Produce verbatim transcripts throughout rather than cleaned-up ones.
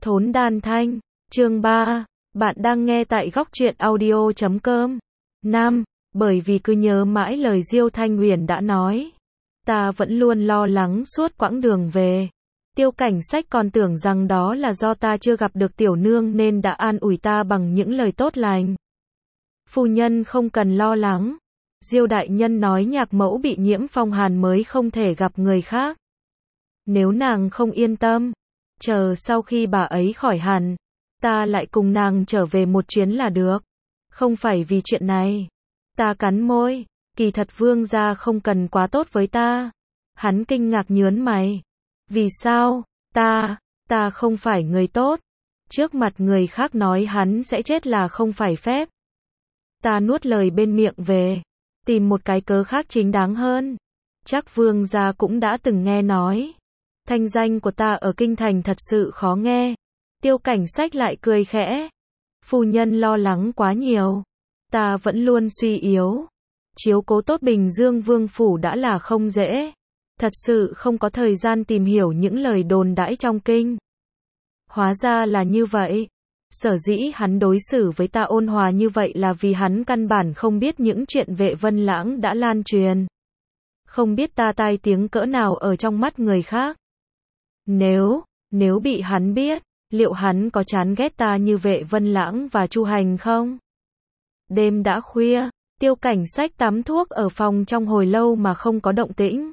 Thốn đan thanh, chương ba, bạn đang nghe tại góc truyện audio chấm com. Nam, bởi vì cứ nhớ mãi lời Diêu Thanh Huyền đã nói. Ta vẫn luôn lo lắng suốt quãng đường về. Tiêu Cảnh Sách còn tưởng rằng đó là do ta chưa gặp được tiểu nương nên đã an ủi ta bằng những lời tốt lành. Phu nhân không cần lo lắng. Diêu đại nhân nói nhạc mẫu bị nhiễm phong hàn mới không thể gặp người khác. Nếu nàng không yên tâm, chờ sau khi bà ấy khỏi hẳn, ta lại cùng nàng trở về một chuyến là được. Không phải vì chuyện này. Ta cắn môi, kỳ thật vương gia không cần quá tốt với ta. Hắn kinh ngạc nhớn mày. Vì sao? Ta, ta không phải người tốt. Trước mặt người khác nói hắn sẽ chết là không phải phép. Ta nuốt lời bên miệng về, tìm một cái cớ khác chính đáng hơn. Chắc vương gia cũng đã từng nghe nói. Thanh danh của ta ở kinh thành thật sự khó nghe. Tiêu Cảnh Sách lại cười khẽ. Phu nhân lo lắng quá nhiều. Ta vẫn luôn suy yếu. Chiếu cố tốt Bình Dương Vương phủ đã là không dễ. Thật sự không có thời gian tìm hiểu những lời đồn đãi trong kinh. Hóa ra là như vậy. Sở dĩ hắn đối xử với ta ôn hòa như vậy là vì hắn căn bản không biết những chuyện Vệ Vân Lãng đã lan truyền. Không biết ta tai tiếng cỡ nào ở trong mắt người khác. Nếu, nếu bị hắn biết, liệu hắn có chán ghét ta như Vệ Vân Lãng và Chu Hành không? Đêm đã khuya, Tiêu Cảnh Sách tắm thuốc ở phòng trong hồi lâu mà không có động tĩnh.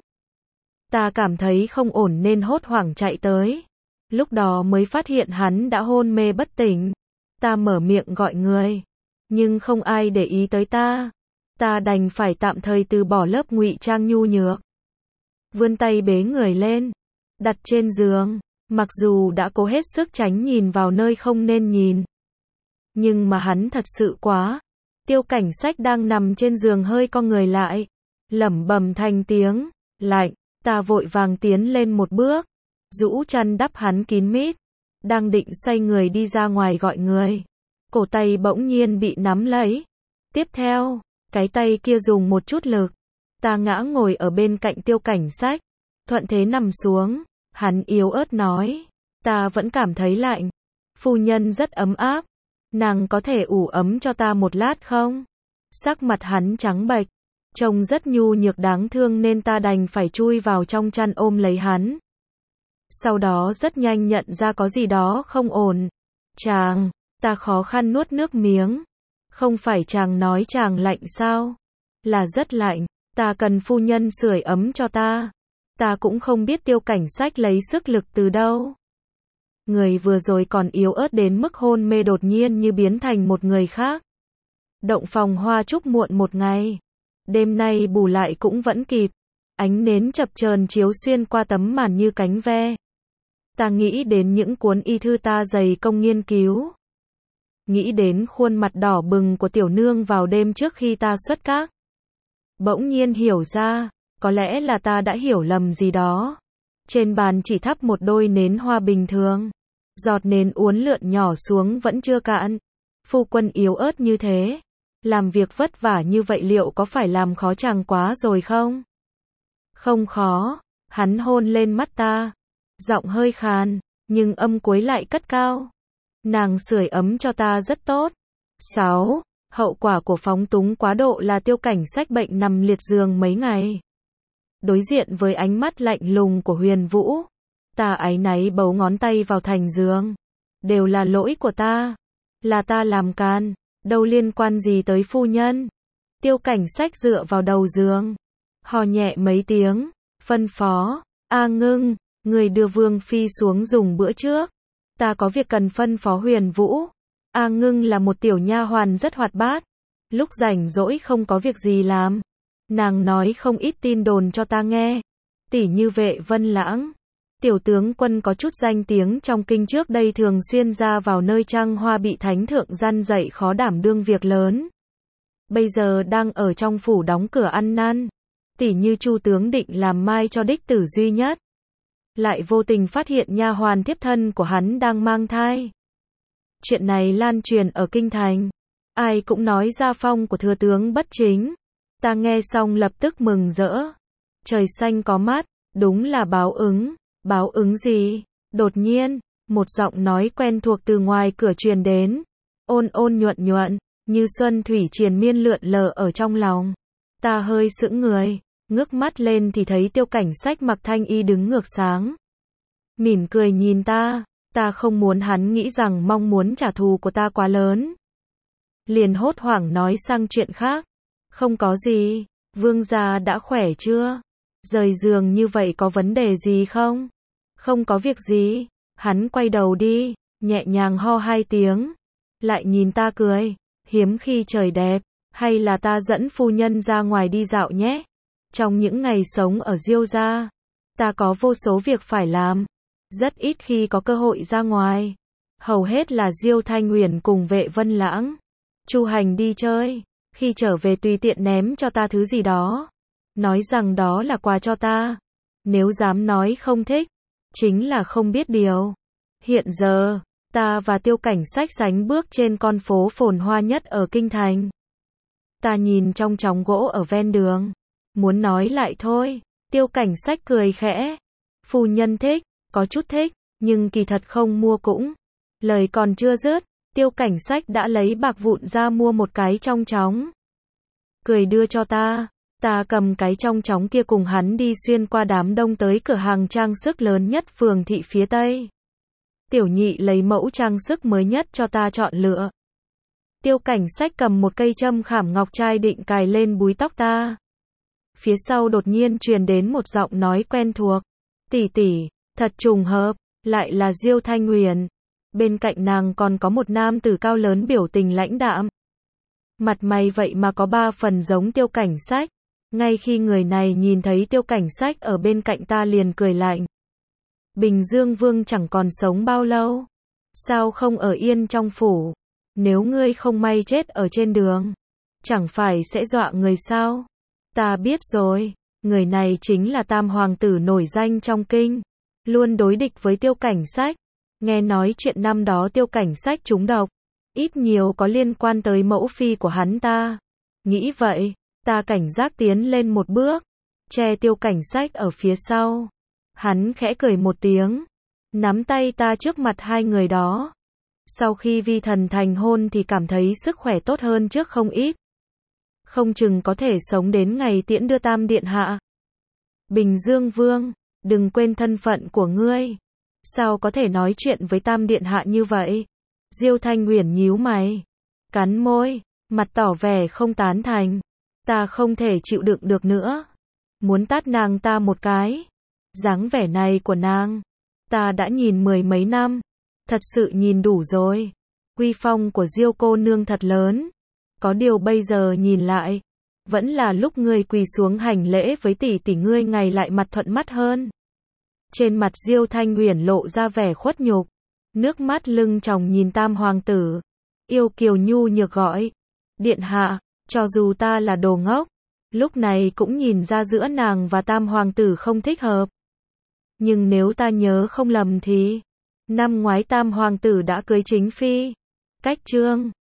Ta cảm thấy không ổn nên hốt hoảng chạy tới. Lúc đó mới phát hiện hắn đã hôn mê bất tỉnh. Ta mở miệng gọi người, nhưng không ai để ý tới ta. Ta đành phải tạm thời từ bỏ lớp ngụy trang nhu nhược. Vươn tay bế người lên, đặt trên giường, mặc dù đã cố hết sức tránh nhìn vào nơi không nên nhìn. Nhưng mà hắn thật sự quá. Tiêu Cảnh Sách đang nằm trên giường hơi co người lại, lẩm bẩm thành tiếng, lạnh. Ta vội vàng tiến lên một bước, rũ chăn đắp hắn kín mít, đang định xoay người đi ra ngoài gọi người. Cổ tay bỗng nhiên bị nắm lấy. Tiếp theo, cái tay kia dùng một chút lực. Ta ngã ngồi ở bên cạnh Tiêu Cảnh Sách, thuận thế nằm xuống. Hắn yếu ớt nói, ta vẫn cảm thấy lạnh. Phu nhân rất ấm áp, nàng có thể ủ ấm cho ta một lát không? Sắc mặt hắn trắng bệch, trông rất nhu nhược đáng thương nên ta đành phải chui vào trong chăn ôm lấy hắn. Sau đó rất nhanh nhận ra có gì đó không ổn. Chàng, ta khó khăn nuốt nước miếng. Không phải chàng nói chàng lạnh sao? Là rất lạnh, ta cần phu nhân sưởi ấm cho ta. Ta cũng không biết Tiêu Cảnh Sách lấy sức lực từ đâu. Người vừa rồi còn yếu ớt đến mức hôn mê đột nhiên như biến thành một người khác. Động phòng hoa chúc muộn một ngày. Đêm nay bù lại cũng vẫn kịp. Ánh nến chập chờn chiếu xuyên qua tấm màn như cánh ve. Ta nghĩ đến những cuốn y thư ta dày công nghiên cứu. Nghĩ đến khuôn mặt đỏ bừng của tiểu nương vào đêm trước khi ta xuất các. Bỗng nhiên hiểu ra, có lẽ là ta đã hiểu lầm gì đó. Trên bàn chỉ thắp một đôi nến hoa bình thường. Giọt nến uốn lượn nhỏ xuống vẫn chưa cạn. Phu quân yếu ớt như thế, làm việc vất vả như vậy liệu có phải làm khó chàng quá rồi không? Không khó. Hắn hôn lên mắt ta, giọng hơi khàn, nhưng âm cuối lại cất cao. Nàng sưởi ấm cho ta rất tốt. sáu. Hậu quả của phóng túng quá độ là Tiêu Cảnh Sách bệnh nằm liệt giường mấy ngày. Đối diện với ánh mắt lạnh lùng của Huyền Vũ, ta áy náy bấu ngón tay vào thành giường. Đều là lỗi của ta. Là ta làm can, đâu liên quan gì tới phu nhân. Tiêu Cảnh Sách dựa vào đầu giường, hò nhẹ mấy tiếng, phân phó, A Ngưng, người đưa Vương Phi xuống dùng bữa trước. Ta có việc cần phân phó Huyền Vũ. A Ngưng là một tiểu nha hoàn rất hoạt bát. Lúc rảnh rỗi không có việc gì làm, nàng nói không ít tin đồn cho ta nghe. Tỉ như Vệ Vân Lãng, tiểu tướng quân có chút danh tiếng trong kinh trước đây thường xuyên ra vào nơi trăng hoa bị thánh thượng gian dạy khó đảm đương việc lớn. Bây giờ đang ở trong phủ đóng cửa ăn năn. Tỉ như Chu tướng định làm mai cho đích tử duy nhất, lại vô tình phát hiện nha hoàn thiếp thân của hắn đang mang thai. Chuyện này lan truyền ở kinh thành, ai cũng nói gia phong của thừa tướng bất chính. Ta nghe xong lập tức mừng rỡ. Trời xanh có mắt, đúng là báo ứng. Báo ứng gì? Đột nhiên, Một giọng nói quen thuộc từ ngoài cửa truyền đến, ôn ôn nhuận nhuận, như xuân thủy triền miên lượn lờ ở trong lòng. Ta hơi sững người, ngước mắt lên thì thấy Tiêu Cảnh Sách mặc thanh y đứng ngược sáng. Mỉm cười nhìn ta, ta không muốn hắn nghĩ rằng mong muốn trả thù của ta quá lớn. Liền hốt hoảng nói sang chuyện khác. Không có gì, vương gia đã khỏe chưa? Rời giường như vậy có vấn đề gì không? Không có việc gì. Hắn quay đầu đi, nhẹ nhàng ho hai tiếng. Lại nhìn ta cười, hiếm khi trời đẹp, hay là ta dẫn phu nhân ra ngoài đi dạo nhé. Trong những ngày sống ở Diêu gia, ta có vô số việc phải làm. Rất ít khi có cơ hội ra ngoài. Hầu hết là Diêu Thanh Uyển cùng Vệ Vân Lãng, Chu Hành đi chơi. Khi trở về tùy tiện ném cho ta thứ gì đó. Nói rằng đó là quà cho ta. Nếu dám nói không thích, chính là không biết điều. Hiện giờ, ta và Tiêu Cảnh Sách sánh bước trên con phố phồn hoa nhất ở Kinh Thành. Ta nhìn trong chóng gỗ ở ven đường. Muốn nói lại thôi. Tiêu Cảnh Sách cười khẽ. Phu nhân thích, có chút thích, nhưng kỳ thật không mua cũng. Lời còn chưa dứt, Tiêu Cảnh Sách đã lấy bạc vụn ra mua một cái trong chóng. Cười đưa cho ta. Ta cầm cái trong chóng kia cùng hắn đi xuyên qua đám đông tới cửa hàng trang sức lớn nhất phường thị phía Tây. Tiểu nhị lấy mẫu trang sức mới nhất cho ta chọn lựa. Tiêu Cảnh Sách cầm một cây châm khảm ngọc trai định cài lên búi tóc ta. Phía sau đột nhiên truyền đến một giọng nói quen thuộc. Tỷ tỷ, thật trùng hợp, lại là Diêu Thanh Uyển. Bên cạnh nàng còn có một nam tử cao lớn biểu tình lãnh đạm. Mặt mày vậy mà có ba phần giống Tiêu Cảnh Sách. Ngay khi người này nhìn thấy Tiêu Cảnh Sách ở bên cạnh ta liền cười lạnh. Bình Dương Vương chẳng còn sống bao lâu. Sao không ở yên trong phủ? Nếu ngươi không may chết ở trên đường, chẳng phải sẽ dọa người sao? Ta biết rồi, người này chính là tam hoàng tử nổi danh trong kinh. Luôn đối địch với Tiêu Cảnh Sách. Nghe nói chuyện năm đó Tiêu Cảnh Sách trúng độc. Ít nhiều có liên quan tới mẫu phi của hắn ta. Nghĩ vậy, ta cảnh giác tiến lên một bước, che Tiêu Cảnh Sách ở phía sau. Hắn khẽ cười một tiếng, nắm tay ta trước mặt hai người đó. Sau khi vi thần thành hôn thì cảm thấy sức khỏe tốt hơn trước không ít. Không chừng có thể sống đến ngày tiễn đưa Tam điện hạ. Bình Dương Vương, đừng quên thân phận của ngươi. Sao có thể nói chuyện với Tam điện hạ như vậy? Diêu Thanh Uyển nhíu mày, cắn môi, mặt tỏ vẻ không tán thành. Ta không thể chịu đựng được nữa. Muốn tát nàng ta một cái. Dáng vẻ này của nàng, ta đã nhìn mười mấy năm. Thật sự nhìn đủ rồi. Uy phong của Diêu cô nương thật lớn. Có điều bây giờ nhìn lại, vẫn là lúc ngươi quỳ xuống hành lễ với tỷ tỷ ngươi ngày lại mặt thuận mắt hơn. Trên mặt Diêu Thanh Uyển lộ ra vẻ khuất nhục. Nước mắt lưng tròng nhìn tam hoàng tử. Yêu kiều nhu nhược gọi. Điện hạ, cho dù ta là đồ ngốc, lúc này cũng nhìn ra giữa nàng và tam hoàng tử không thích hợp. Nhưng nếu ta nhớ không lầm thì, năm ngoái tam hoàng tử đã cưới chính phi. Cách chương